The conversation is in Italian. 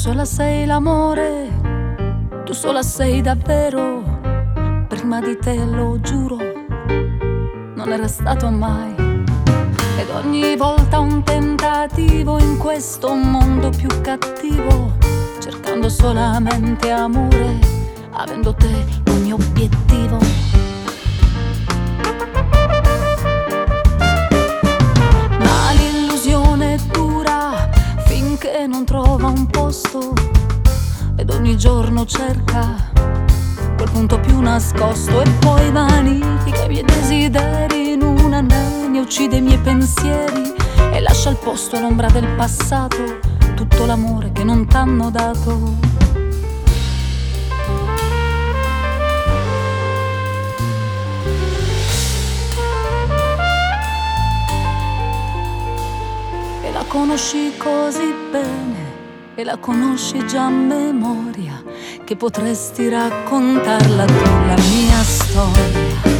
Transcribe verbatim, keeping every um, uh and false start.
sola sei l'amore, tu sola sei davvero. Prima di te, lo giuro, non era stato mai. Ed ogni volta un tentativo in questo mondo più cattivo, cercando solamente amore, avendo te ogni obiettivo. Ma l'illusione dura finché non trova un posto, ed ogni giorno cerca quel punto più nascosto, e poi vanifica i miei desideri in una nenia, uccide i miei pensieri e lascia al posto all'ombra del passato tutto l'amore che non t'hanno dato. E la conosci così bene, e la conosci già a memoria, che potresti raccontarla tu la mia storia.